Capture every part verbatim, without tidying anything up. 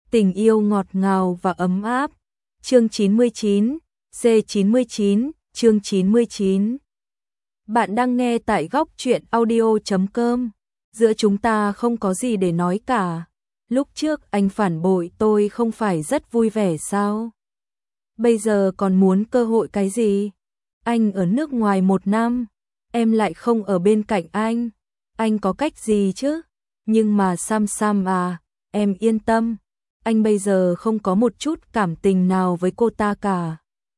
Tình yêu ngọt ngào và ấm áp. Chương chín mươi chín, C chín mươi chín, chương chín mươi chín. Bạn đang nghe tại góc truyện audio chấm com. Giữa chúng ta không có gì để nói cả. Lúc trước anh phản bội tôi không phải rất vui vẻ sao? Bây giờ còn muốn cơ hội cái gì? Anh ở nước ngoài một năm, em lại không ở bên cạnh anh. Anh có cách gì chứ? Nhưng mà Sam Sam à, em yên tâm. Anh bây giờ không có một chút cảm tình nào với cô ta cả.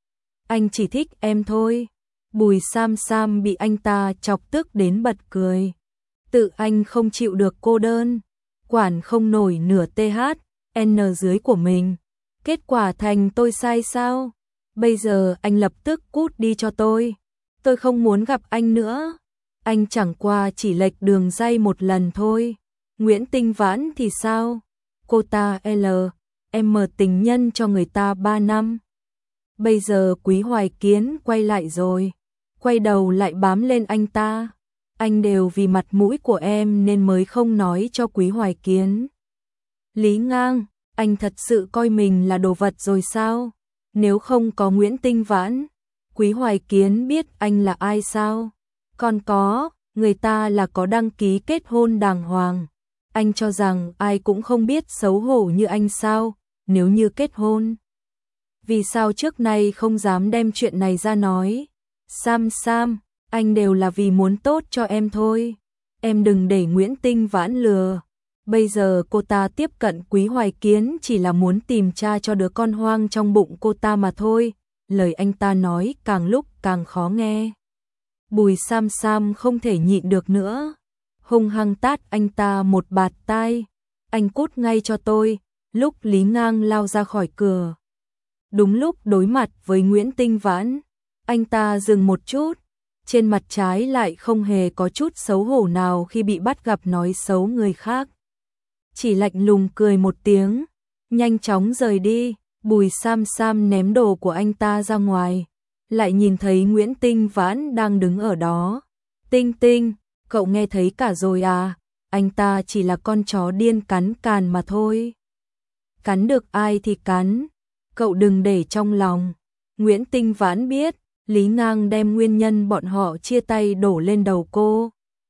Anh chỉ thích em thôi. Bùi Sam Sam bị anh ta chọc tức đến bật cười. Tự anh không chịu được cô đơn, quản không nổi nửa tê hát en dưới của mình. Kết quả thành tôi sai sao? Bây giờ anh lập tức cút đi cho tôi. Tôi không muốn gặp anh nữa. Anh chẳng qua chỉ lệch đường ray một lần thôi. Nguyễn Tinh Vãn thì sao? Cô ta L, em mở tình nhân cho người ta ba năm. Bây giờ Quý Hoài Kiến quay lại rồi. Quay đầu lại bám lên anh ta. Anh đều vì mặt mũi của em nên mới không nói cho Quý Hoài Kiến. Lý Ngang, anh thật sự coi mình là đồ vật rồi sao? Nếu không có Nguyễn Tinh Vãn, Quý Hoài Kiến biết anh là ai sao? Còn có, người ta là có đăng ký kết hôn đàng hoàng. Anh cho rằng ai cũng không biết xấu hổ như anh sao, nếu như kết hôn. Vì sao trước nay không dám đem chuyện này ra nói? Sam Sam, anh đều là vì muốn tốt cho em thôi. Em đừng để Nguyễn Tinh Vãn lừa. Bây giờ cô ta tiếp cận Quý Hoài Kiến chỉ là muốn tìm cha cho đứa con hoang trong bụng cô ta mà thôi. Lời anh ta nói càng lúc càng khó nghe. Bùi Sam Sam không thể nhịn được nữa, hung hăng tát anh ta một bạt tai. Anh cút ngay cho tôi. Lúc Lý Ngang lao ra khỏi cửa, đúng lúc đối mặt với Nguyễn Tinh Vãn, anh ta dừng một chút, trên mặt trái lại không hề có chút xấu hổ nào khi bị bắt gặp nói xấu người khác. Chỉ lạnh lùng cười một tiếng, nhanh chóng rời đi. Bùi Sam Sam ném đồ của anh ta ra ngoài, lại nhìn thấy Nguyễn Tinh Vãn đang đứng ở đó. Tinh Tinh, cậu nghe thấy cả rồi à? Anh ta chỉ là con chó điên cắn càn mà thôi. Cắn được ai thì cắn, cậu đừng để trong lòng. Nguyễn Tinh Vãn biết Lý Ngang đem nguyên nhân bọn họ chia tay đổ lên đầu cô,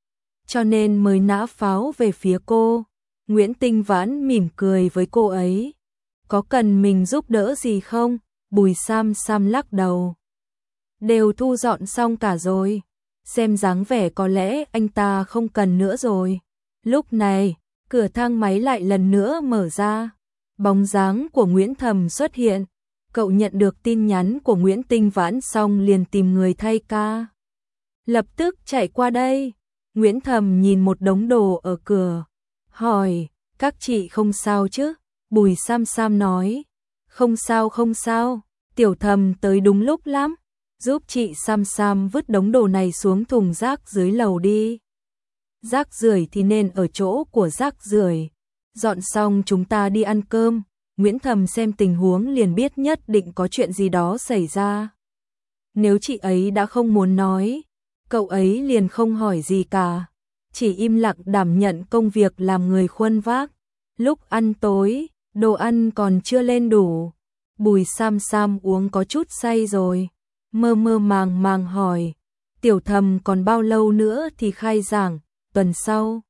cho nên mới nã pháo về phía cô. Nguyễn Tinh Vãn mỉm cười với cô ấy. Có cần mình giúp đỡ gì không? Bùi Sam Sam lắc đầu. Đều thu dọn xong cả rồi. Xem dáng vẻ có lẽ anh ta không cần nữa rồi. Lúc này, cửa thang máy lại lần nữa mở ra. Bóng dáng của Nguyễn Thầm xuất hiện. Cậu nhận được tin nhắn của Nguyễn Tinh Vãn xong liền tìm người thay ca. Lập tức chạy qua đây. Nguyễn Thầm nhìn một đống đồ ở cửa, hỏi, các chị không sao chứ? Bùi Sam Sam nói, không sao không sao, Tiểu Thầm tới đúng lúc lắm. Giúp chị Sam Sam vứt đống đồ này xuống thùng rác dưới lầu đi. Rác rưởi thì nên ở chỗ của rác rưởi. Dọn xong chúng ta đi ăn cơm. Nguyễn Thầm xem tình huống liền biết nhất định có chuyện gì đó xảy ra. Nếu chị ấy đã không muốn nói, cậu ấy liền không hỏi gì cả, chỉ im lặng đảm nhận công việc làm người khuân vác. Lúc ăn tối, đồ ăn còn chưa lên đủ. Bùi Sam Sam uống có chút say rồi, mơ mơ màng màng hỏi, Tiểu Thầm còn bao lâu nữa thì khai giảng? Tuần sau.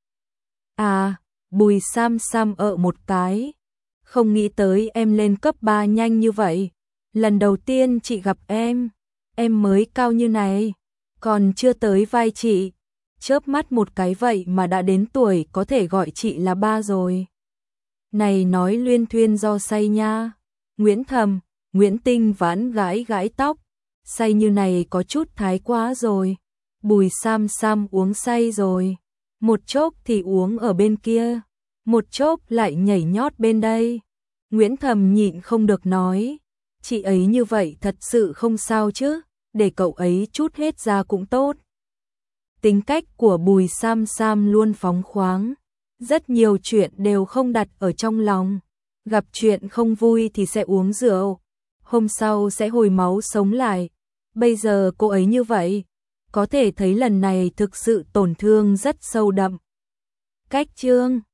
À, Bùi Sam Sam ợ một cái. Không nghĩ tới em lên cấp ba nhanh như vậy. Lần đầu tiên chị gặp em, em mới cao như này, còn chưa tới vai chị. Chớp mắt một cái vậy mà đã đến tuổi có thể gọi chị là ba rồi. Này nói luyên thuyên do say nha. Nguyễn Thầm, Nguyễn Tinh Vãn gãi gãi tóc. Say như này có chút thái quá rồi. Bùi Sam Sam uống say rồi. Một chốc thì uống ở bên kia, một chốc lại nhảy nhót bên đây. Nguyễn Thầm nhịn không được nói, chị ấy như vậy thật sự không sao chứ, để cậu ấy chút hết ra cũng tốt. Tính cách của Bùi Sam Sam luôn phóng khoáng, rất nhiều chuyện đều không đặt ở trong lòng. Gặp chuyện không vui thì sẽ uống rượu, hôm sau sẽ hồi máu sống lại. Bây giờ cô ấy như vậy, có thể thấy lần này thực sự tổn thương rất sâu đậm. Cách chương